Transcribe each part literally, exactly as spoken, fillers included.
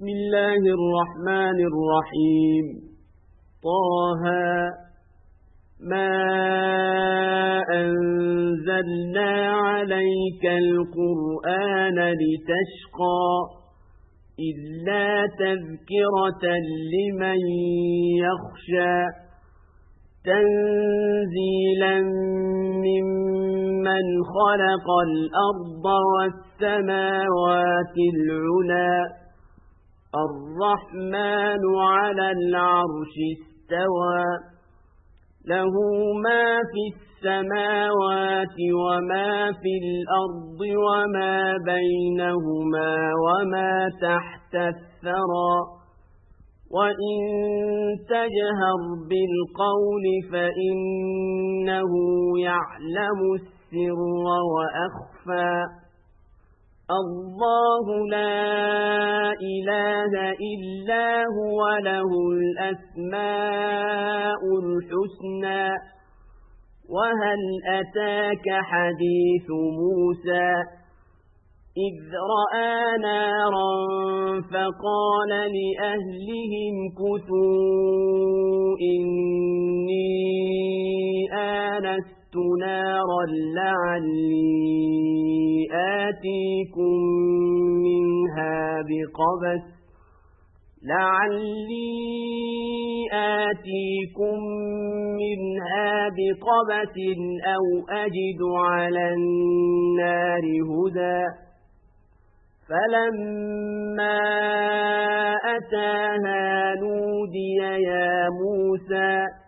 بسم الله الرحمن الرحيم طه ما أنزلنا عليك القرآن لتشقى إلا تذكرة لمن يخشى تنزيلا ممن خلق الأرض والسماوات العلى الرحمن على العرش استوى له ما في السماوات وما في الأرض وما بينهما وما تحت الثرى وإن تجهر بالقول فإنه يعلم السر وأخفى الله لا إله إلا هو له الأسماء الحسنى وهل أتاك حديث موسى إذ رأى نارا فقال لأهلهم كثوا إني آنست نارا لعلي آتيكم منها بقبس لعلي آتيكم منها بقبس أو أجد على النار هدى فلما أتاها نودي يا موسى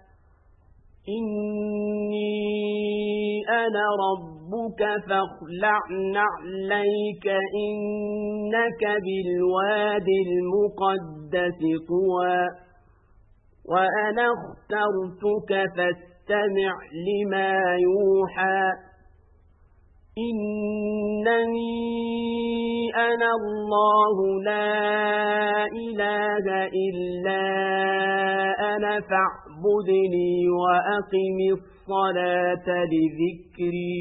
إني أنا ربك فاخلع نعليك إنك بالواد المقدس طوى وأنا اخترتك فاستمع لما يوحى إنني أنا الله لا إله إلا أنا فاعبدني وأقم الصلاة لذكري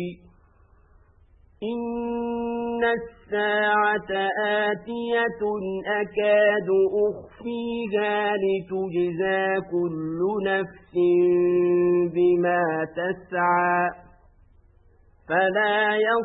إن الساعة آتية أكاد أخفيها لتجزى كل نفس بما تسعى فلا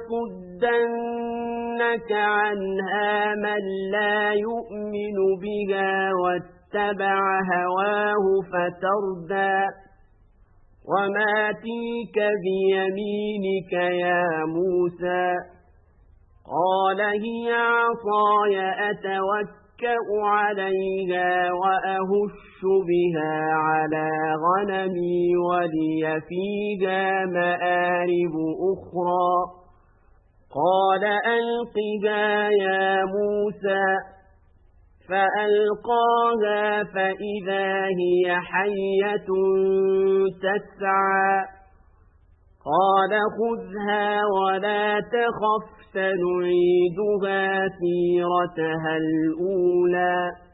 يصدنك عنها من لا يؤمن بها واتبع هواه فتردى وما تلك بيمينك يا موسى قال هي عصاي أتوكأ عليها وأهش بها على غنمي ولي فيها مآرب أخرى قال ألقها يا موسى فألقاها فإذا هي حية تسعى قال خذها ولا تخف سنعيدها سيرتها الأولى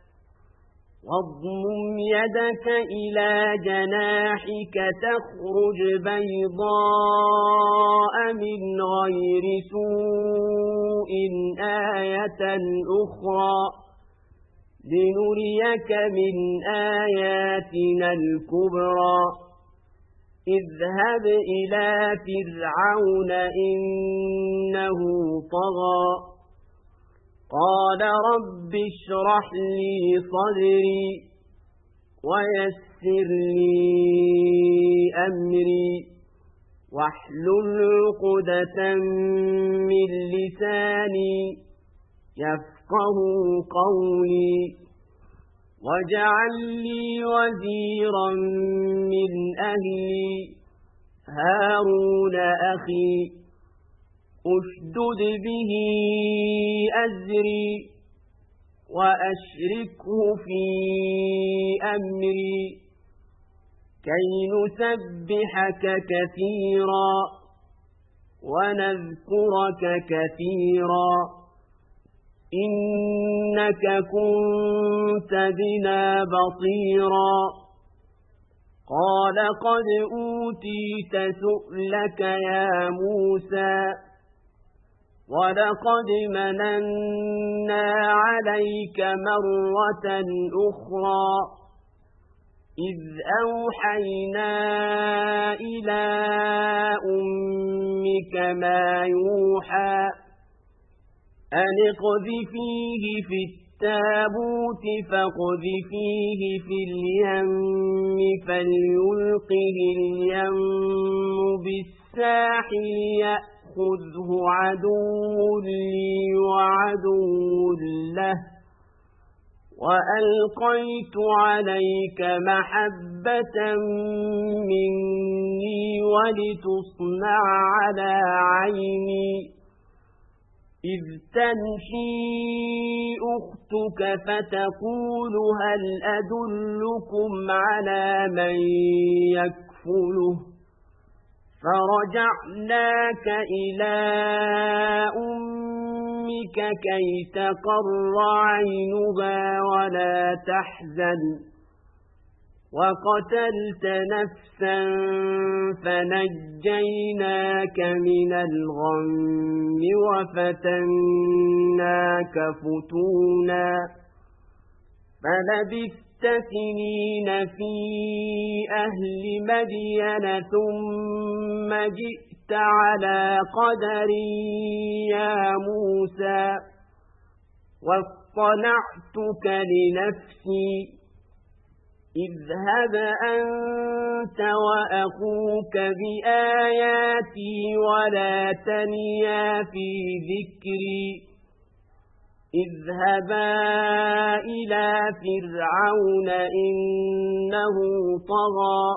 واضمم يدك إلى جناحك تخرج بيضاء من غير سوء آية أخرى لنريك من آياتنا الكبرى اذهب إلى فرعون إنه طغى قال رب اشرح لي صدري ويسر لي أمري واحلل عقدة من لساني يفقه قولي واجعل لي وزيرا من أهلي هارون أخي أشدد به أزري وأشركه في أمري كي نسبحك كثيرا ونذكرك كثيرا إنك كنت بنا بصيرا قال قد أوتيت سؤلك يا موسى ولقد مننا عليك مرة أخرى إذ أوحينا إلى أمك ما يوحى أن اقذفيه في التابوت فاقذفيه في اليم فليلقه اليم بالساحل يأخذه عدو لي وعدو له وألقيت عليك محبة مني ولتصنع على عيني إذ تمشي أختك فتقول هل أدلكم على من يكفله فرجعناك إلى أمك كي تقر عينها ولا تحزن وقتلت نفسا فنجيناك من الغم وفتناك فتونا فلبثت سنين في أهل مدين ثم جئت على قدر يا موسى واصطنعتك لنفسي اذهب أنت وأخوك بآياتي ولا تنيا في ذكري اذهبا إلى فرعون إنه طغى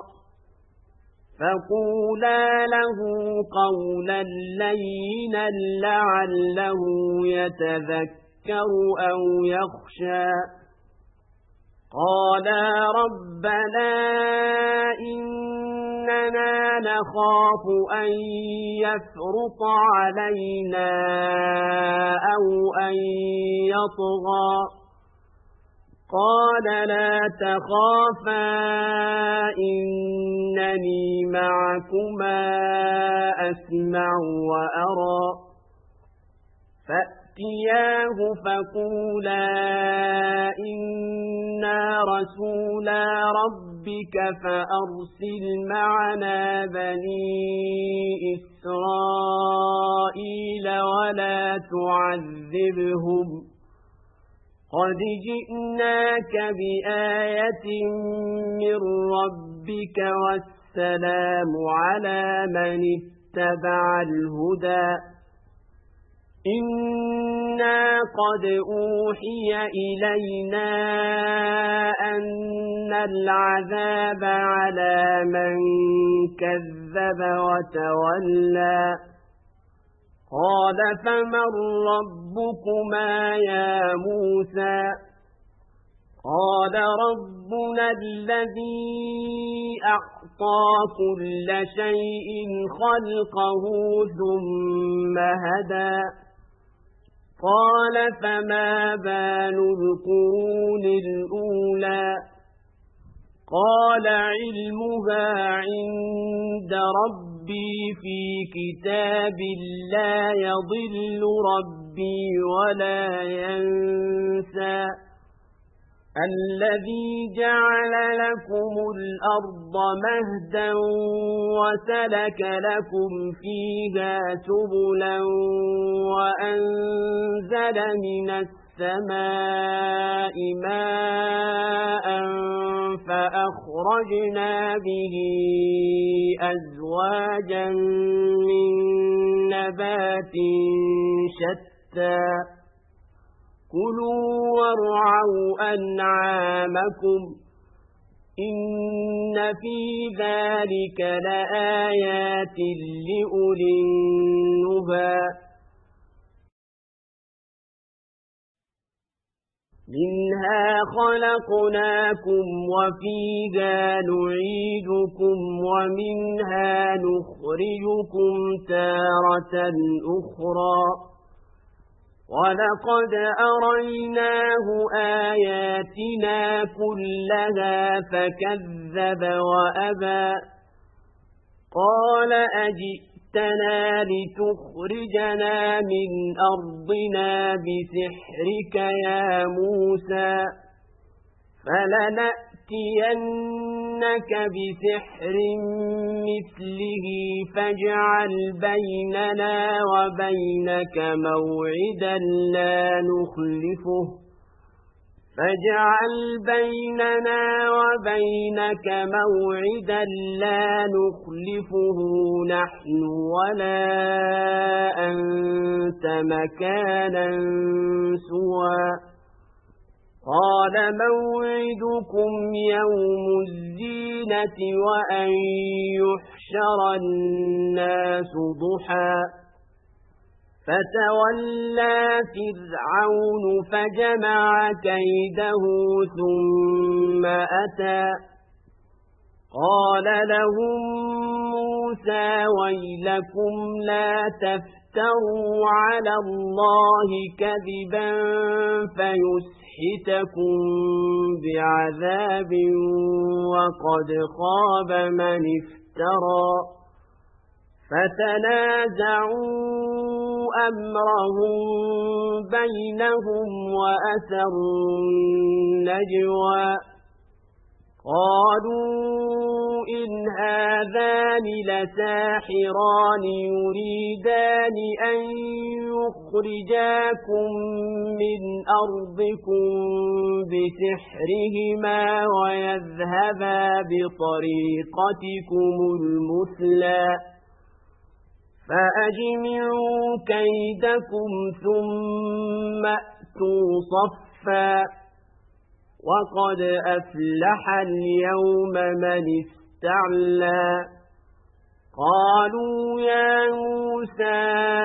فقولا له قولا لينا لعله يتذكر أو يخشى قالا ربنا إننا نخاف أن يفرط علينا أو أن يطغى قال لا تخافا إنني معكما أسمع وأرى فأتياه فقولا إنا رسولا ربك فأرسل معنا بني إسرائيل ولا تعذبهم قد جئناك بآية من ربك والسلام على من اتبع الهدى إنا قد أوحي إلينا أن العذاب على من كذب وتولى قال فمن ربكما يا موسى قال ربنا الذي أعطى كل شيء خلقه ثم هدى قال فما بال القرون الأولى قال علمها عند ربي في كتاب لا يضل ربي ولا ينسى الذي جعل لكم الأرض مهدا وسلك لكم فيها سبلا وأنزل من السماء ماء فأخرجنا به أزواجا من نبات شتى كلوا وارعوا أنعامكم إن في ذلك لآيات لأولي النهى منها خلقناكم وفيها نعيدكم ومنها نخرجكم تارة أخرى ولقد أريناه آياتنا كلها فكذب وأبى قال أجئتني جئتنا لتخرجنا من أرضنا بسحرك يا موسى فلنأتينك بسحر مثله فاجعل بيننا وبينك موعدا لا نخلفه فاجعل بيننا وبينك موعدا لا نخلفه نحن ولا أنت مكانا سوى قال موعدكم يوم الزينة وأن يحشر الناس ضحى فتولى فرعون فجمع كيده ثم أتى قال لهم موسى ويلكم لا تفتروا على الله كذبا فيسحتكم بعذاب وقد خاب من افترى فتنازعوا أمرهم بينهم وأسروا النجوى قالوا إن هذان لساحران يريدان أن يخرجاكم من أرضكم بسحرهما ويذهبا بطريقتكم المثلى فأجمعوا كيدكم ثم أتوا صفا وقد أفلح اليوم من استعلى قالوا يا موسى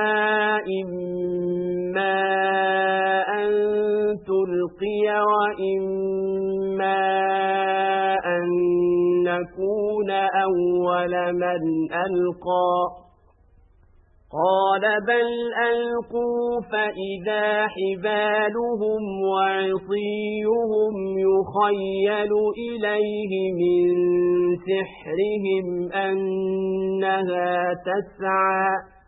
إما أن تلقي وإما أن نكون أول من ألقى قال بل ألقوا فإذا حبالهم وعصيهم يخيل إليه من سحرهم أنها تسعى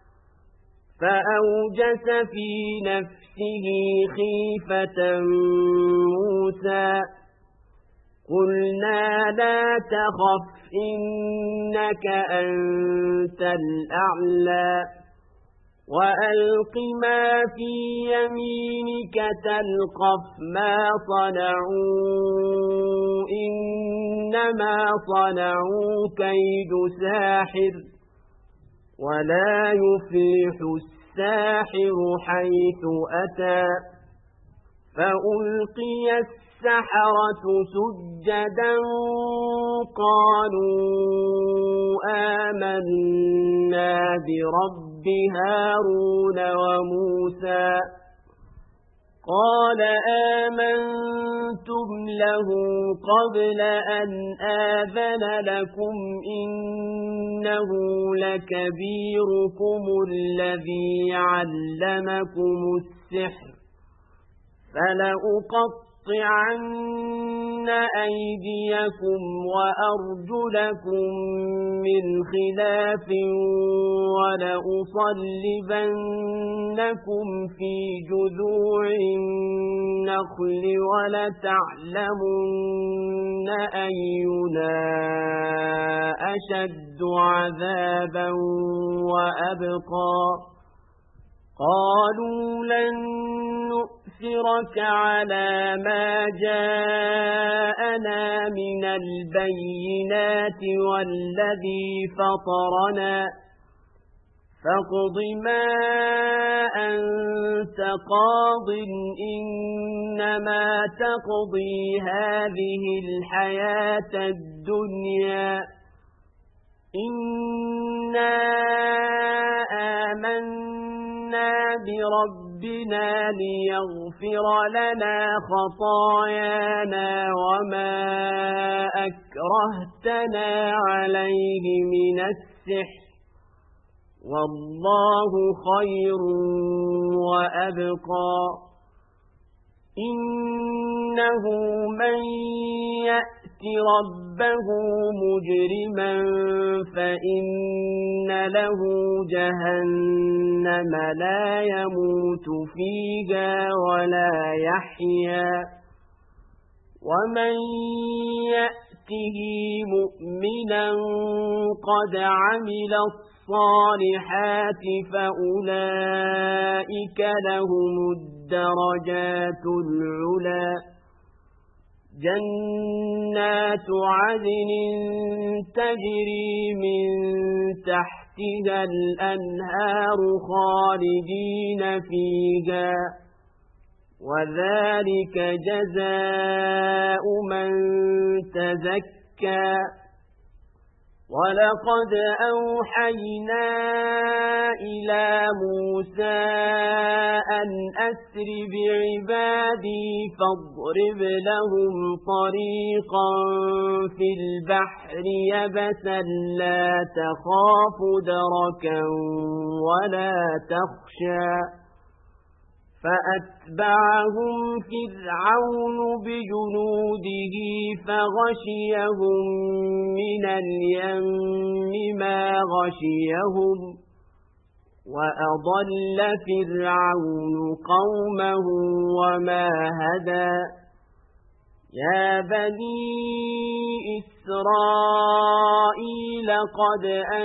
فأوجس في نفسه خيفة موسى قلنا لا تخف إنك أنت الأعلى وألق ما في يمينك تلقف ما صنعوا إنما صنعوا كيد ساحر ولا يفلح الساحر حيث أتى فألقي السحرة سجدا قالوا آمنا برب هارون وموسى قال آمنتم له قبل أن آذن لكم إنه لكبيركم الذي علمكم السحر فلأقطعن أيديكم وأرجلكم من خلاف ولأصلبنكم في جذوع النخل ولتعلمن أينا أشد عذابا وأبقى قالوا لن نؤثرك على ما جاءنا من البينات والذي فطرنا فاقض ما أنت قاض إنما تقضي هذه الحياة الدنيا إنا آمنا بربنا ليغفر لنا خطايانا وما أكرهتنا عليه من السحر والله خير وأبقى إنه من يأت ربه مجرما فإن له جهنم لا يموت فيها ولا يحيا ومن يأته مؤمنا قد عمل الصالحات فأولئك لهم الدرجات العلى جنات عدن تجري من تحتها الأنهار خالدين فيها وذلك جزاء من تزكى ولقد أوحينا إلى موسى أن أسر بعبادي فاضرب لهم طريقا في البحر يبسا لا تخاف دركا ولا تخشى فأتبعهم فرعون بجنوده فغشيهم من اليم ما غشيهم وأضل فرعون قومه وما هدى يا بني إسرائيل قد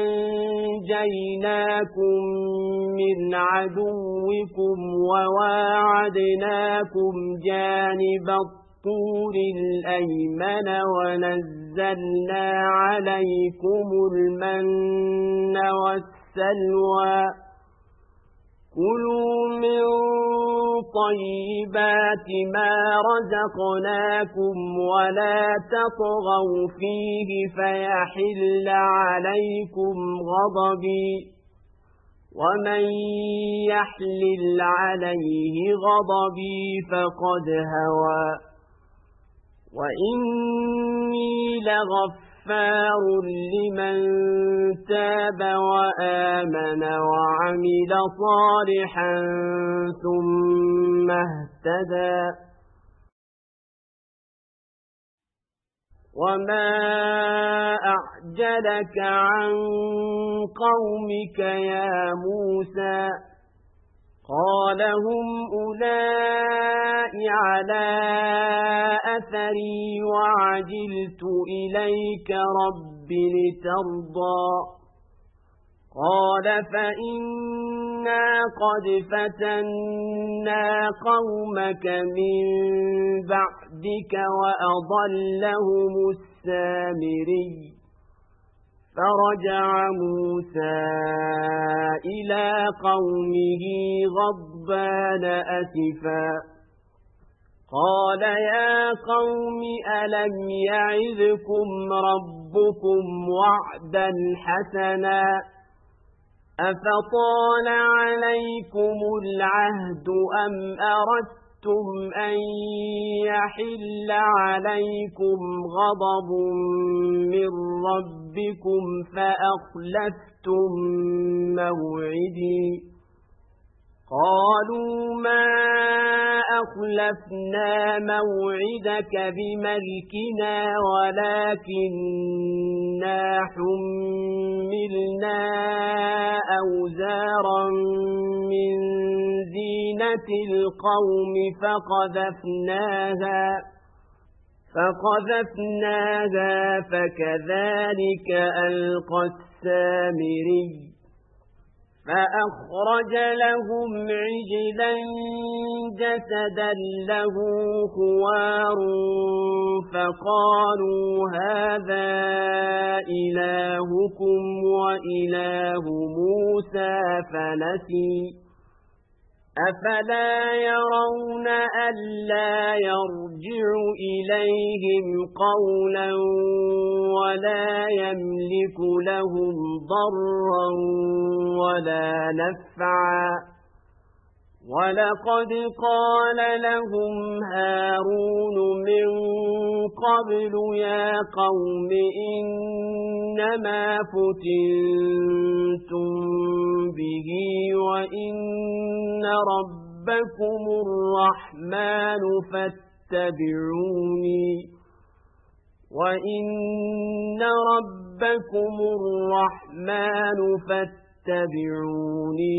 أنجيناكم من عدوكم وواعدناكم جانب الطور الأيمن ونزلنا عليكم المن والسلوى كلوا من طيبات ما رزقناكم ولا تطغوا فيه فيحل عليكم غضبي ومن يحلل عليه غضبي فقد هوى وإني لغفار لمن تاب وآمن وعمل صالحا ثم اهتدى وما أعجلك عن قومك يا موسى قال هم أولئك على أثري وعجلت إليك رب لترضى قال فإنا قد فتنا قومك من بعدك وأضلهم السامري فرجع موسى إلى قومه غضبان أسفا قال يا قوم ألم يعظكم ربكم وعدا حسنا أفطال عليكم العهد أم أردتم أن يحل عليكم غضب من ربكم فأخلفتم موعدي قالوا ما أخلفنا موعدك بملكنا ولكننا حملنا أوزارا من زينة القوم فقذفناها فقذفناها فكذلك ألقى السامري فأخرج لهم عجلا جسدا له خوار فقالوا هذا إلهكم وإله موسى فنسي أفلا يرون ألا يرجع إليهم قولا ولا يملك لهم ضرا ولا نفعا ولقد قال لهم هارون من قبل يا قوم إنما فتنتم به وإن ربكم الرحمن فاتبعوني وإن ربكم الرحمن فاتبعوني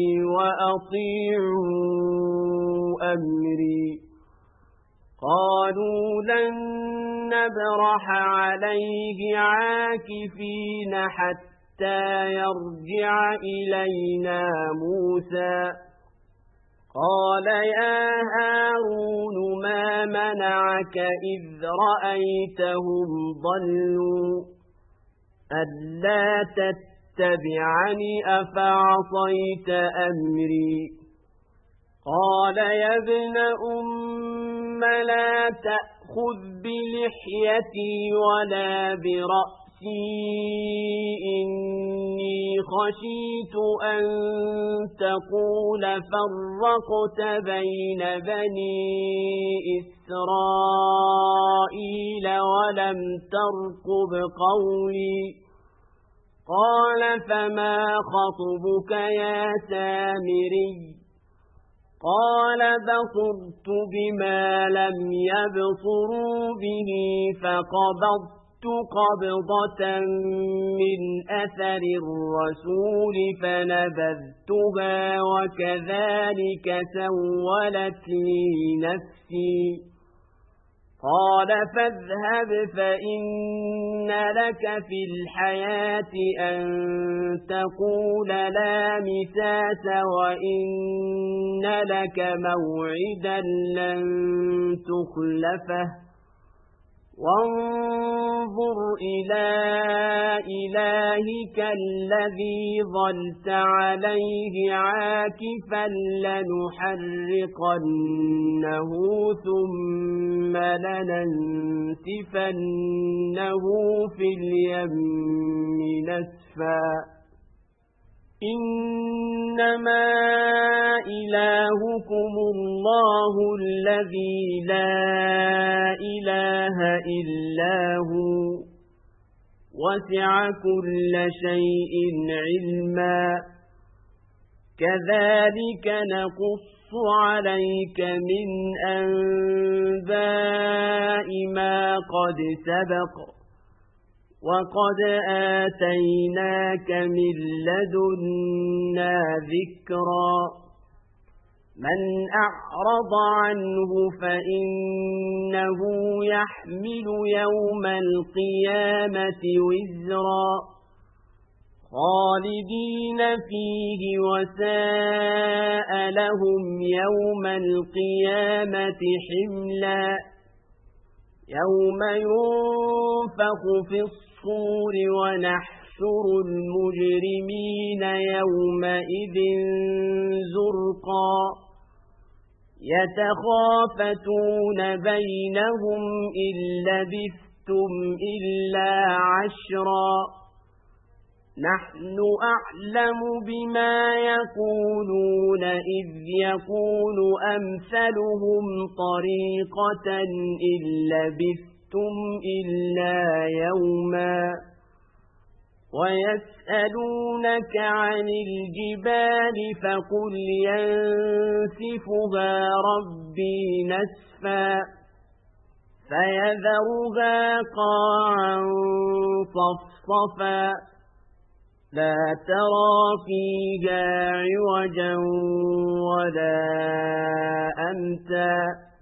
وأطيعوا أمري قالوا لن نبرح عليه عاكفين حتى يرجع إلينا موسى قال يا هارون ما منعك إذ رأيتهم ضلوا ألا تتبعني أفعصيت أمري قال يا ابن أم لا تأخذ بلحيتي ولا برأسي إني خشيت أن تقول فرقت بين بني إسرائيل ولم ترقب قولي قال فما خطبك يا سامري قال بصرت بما لم يبصروا به فقبضت قبضة من أثر الرسول فنبذتها وكذلك سولت لي نفسي قال فاذهب فإن لك في الحياة أن تقول لا مساس وإن لك موعدا لن تخلفه وانظر إلى إلهك الذي ظلت عليه عاكفا لنحرقنه ثم لننسفنه في اليم نسفا إنما إلهكم الله الذي لا إله إلا هو وسع كل شيء علما كذلك نقص عليك من أنباء ما قد سبق وقد آتيناك من لدنا ذكرا من أعرض عنه فإنه يحمل يوم القيامة وزرا خالدين فيه وساء لهم يوم القيامة حملا يوم ينفخ في الصور ونحشر المجرمين يومئذ زرقا يتخافتون بينهم إن لبثتم إلا عشرا نحن أعلم بما يقولون إذ يقول أمثلهم طريقة إن لبثتم إلا يوما ويسألونك عن الجبال فقل ينسفها ربي نسفا فيذرها قاعا صفصفا لا ترى فيها عوجا ولا أمتا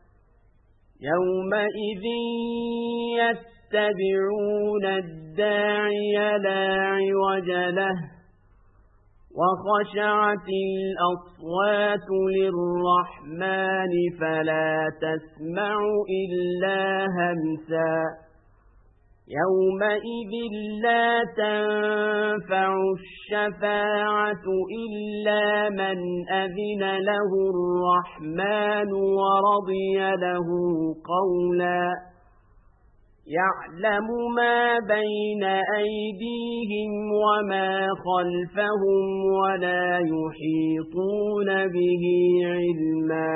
يومئذ يتبعون الداعي لا عوج له وخشعت الأصوات للرحمن فلا تسمع إلا همسا يومئذ لا تنفع الشفاعة إلا من أذن له الرحمن ورضي له قولا يعلم ما بين أيديهم وما خلفهم ولا يحيطون به علما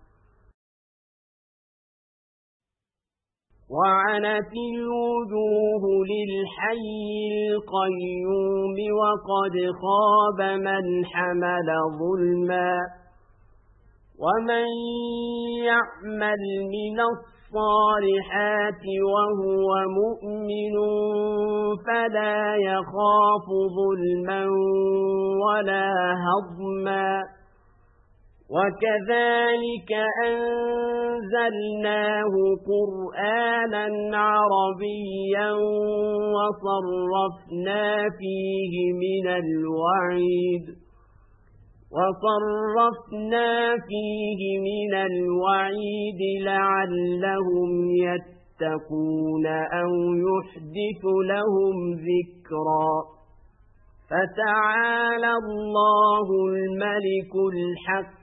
وعنت الوجوه للحي القيوم وقد خاب من حمل ظلما ومن يعمل من الصالحات الصالحات وهو مؤمن فلا يخاف ظلما ولا هضما وكذلك أنزلناه قرآنا عربيا وصرفنا فيه من الوعيد وصرفنا فيه من الوعيد لعلهم يتقون أو يحدث لهم ذكرا فتعالى الله الملك الحق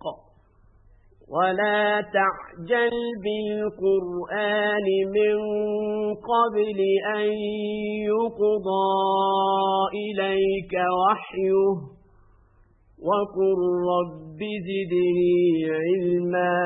ولا تعجل بالقرآن من قبل أن يقضى إليك وحيه وقل رب زدني علما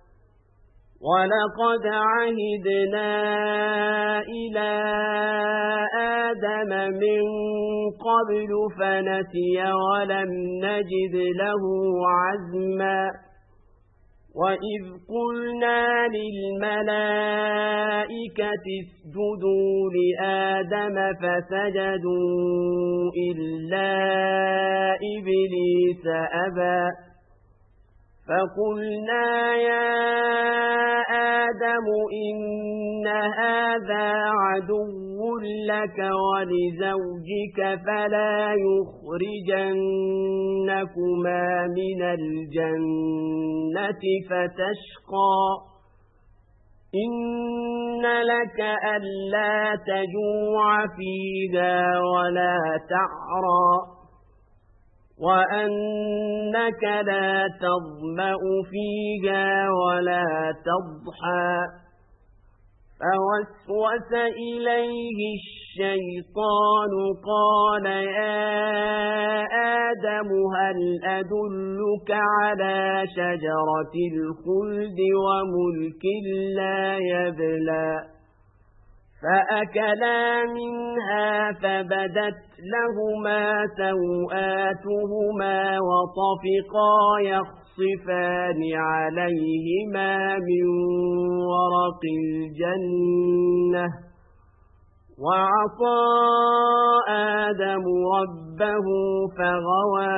ولقد عهدنا إلى آدم من قبل فنسي ولم نجد له عزما وإذ قلنا للملائكة اسجدوا لآدم فسجدوا إلا إبليس أبى فقلنا يا آدم إن هذا عدو لك ولزوجك فلا يخرجنكما من الجنة فتشقى إن لك ألا تجوع فيها ولا تعرى وأنك لا تظمأ فيها ولا تضحى فوسوس إليه الشيطان قال يا آدم هل أدلك على شجرة الخلد وملك لا يبلى فأكلا منها فبدت لهما سوآتهما وطفقا يخصفان عليهما من ورق الجنة وعصى آدم ربه فغوى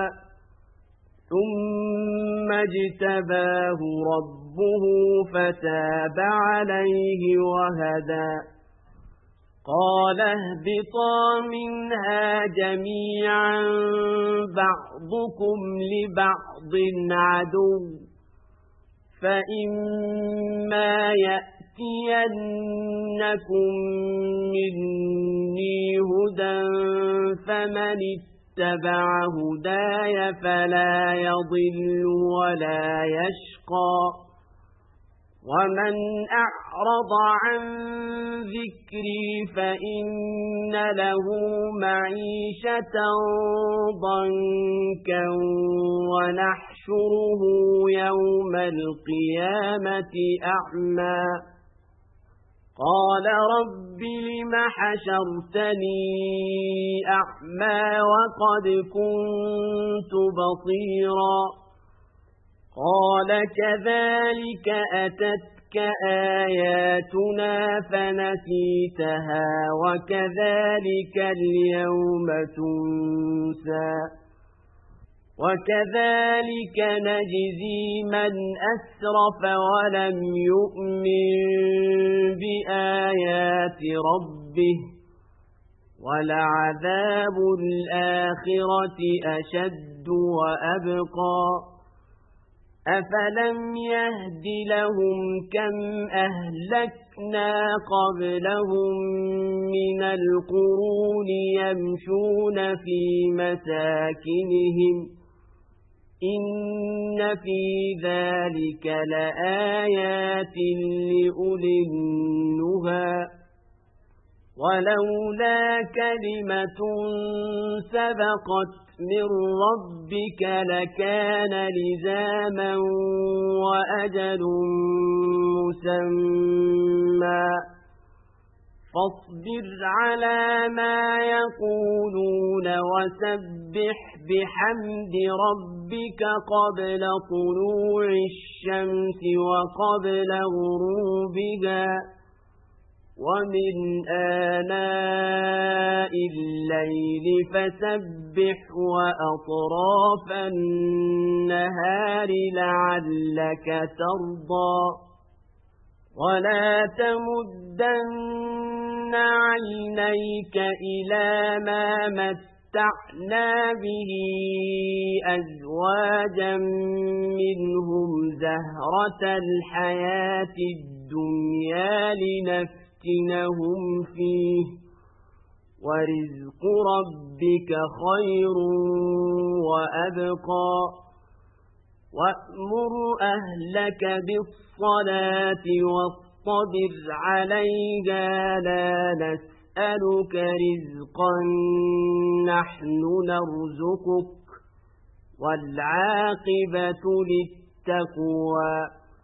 ثم اجتباه ربه فتاب عليه وهدى قال اهبطا منها جميعا بعضكم لبعض عدو فإما يأتينكم مني هدى فمن اتبع هداي فلا يضل ولا يشقى ومن أعرض عن ذكري فإن له معيشة ضنكا ونحشره يوم القيامة أعمى قال رب لم حشرتني أعمى وقد كنت بصيرا قال كذلك أتتك آياتنا فنسيتها وكذلك اليوم تنسى وكذلك نجزي من أسرف ولم يؤمن بآيات ربه ولعذاب الآخرة أشد وأبقى أفلم يهد لهم كم أهلكنا قبلهم من القرون يمشون في مساكنهم إن في ذلك لآيات لأولي النهى ولولا كلمة سبقت من ربك لكان لزاما وأجل مسمى فاصبر على ما يقولون وسبح بحمد ربك قبل طلوع الشمس وقبل غروبها ومن آناء الليل فسبح وأطراف النهار لعلك ترضى ولا تمدن عينيك إلى ما متعنا به أزواجا منهم زهرة الحياة الدنيا لنفتنهم فيه ورزق ربك خير وأبقى وأمر أهلك بالصلاة واصطبر عليها لا نسألك رزقا نحن نرزقك والعاقبة للتقوى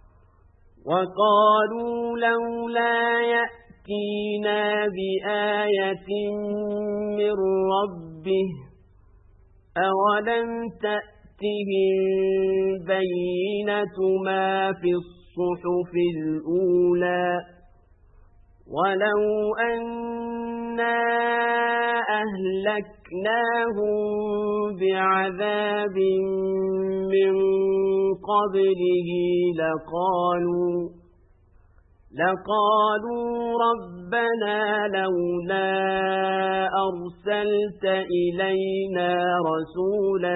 وقالوا لولا يأتينا بآية من ربه أولم تأتهم بينة ما في الصحف الأولى ولو أنا أهلكناهم بعذاب من قبله لقالوا لقالوا ربنا لولا أرسلت إلينا رسولا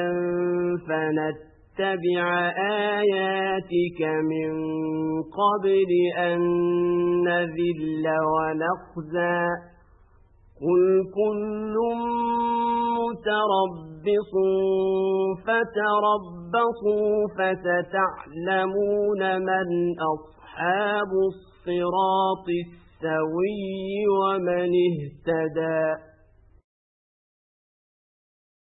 فنتبع آياتك من قبل أن نذل ونخزى قل كل متربص فتربصوا فستعلمون من أصحاب الصراط السوي ومن اهتدى.